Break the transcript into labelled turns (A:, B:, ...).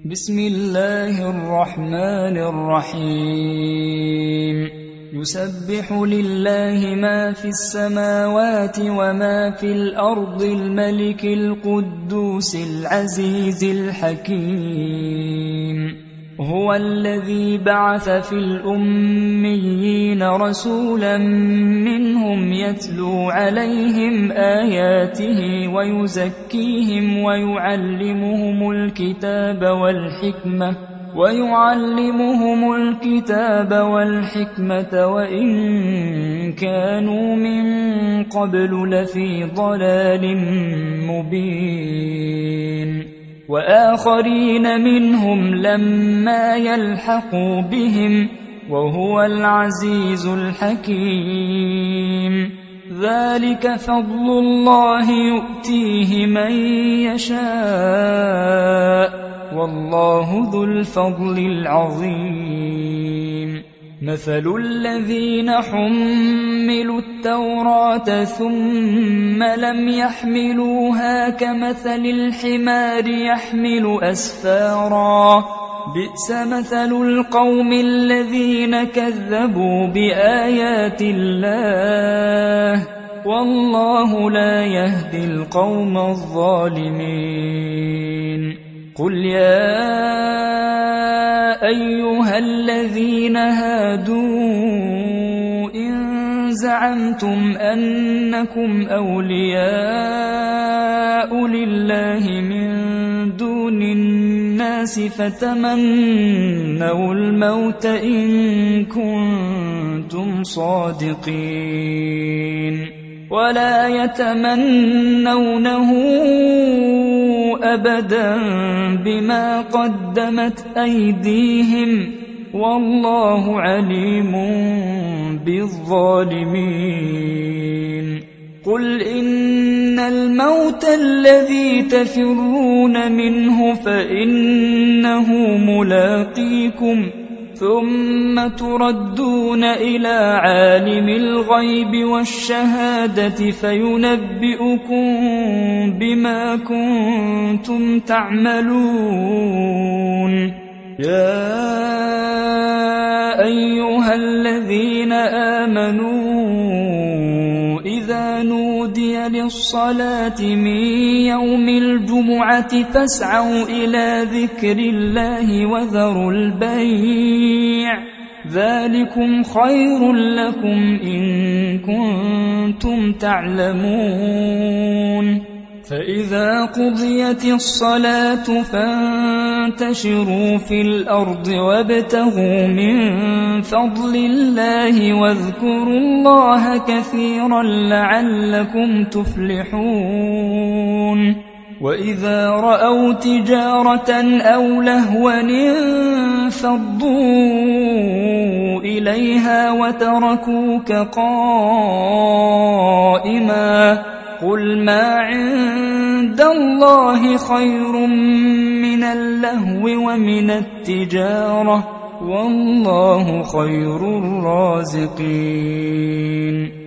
A: بسم الله الرحمن الرحيم يسبح لله ما في السماوات وما في الأرض الملك القدوس العزيز الحكيم هو الذي بعث في الأميين رسولا منهم يتلو عليهم آياته ويزكيهم ويعلمهم الكتاب والحكمة وإن كانوا من قبل لفي ضلال مبين وآخرين منهم لما يلحقوا بهم وهو العزيز الحكيم ذلك فضل الله يؤتيه من يشاء والله ذو الفضل العظيم مثل الذين حملوا التوراة ثم لم يحملوها كمثل الحمار يحمل أسفارا بئس مثل القوم الذين كذبوا بآيات الله والله لا يهدي القوم الظالمين قل يا أيها الذين هادوا إن زعمتم أنكم أولياء لله من دون الناس فتمنوا الموت إن كنتم صادقين ولا يتمنونه أبدا بما قدمت أيديهم والله عليم بالظالمين قل إن الموت الذي تفرون منه فإنه ملاقيكم ثم تردون إلى عالم الغيب والشهادة فينبئكم بما كنتم تعملون يا أيها الذين آمنوا إذا نودي للصلاة من يوم الجمعة فاسعوا إلى ذكر الله وذروا البيع ذلكم خير لكم إن كنتم تعلمون فإذا قضيت الصلاة فانتشروا في الأرض وابتغوا من فضل الله واذكروا الله كثيرا لعلكم تفلحون وإذا رأوا تجارة أو لهوا انفضوا إليها وتركوك قائما قل ما عند الله خير من اللهو ومن التجارة والله خير الرازقين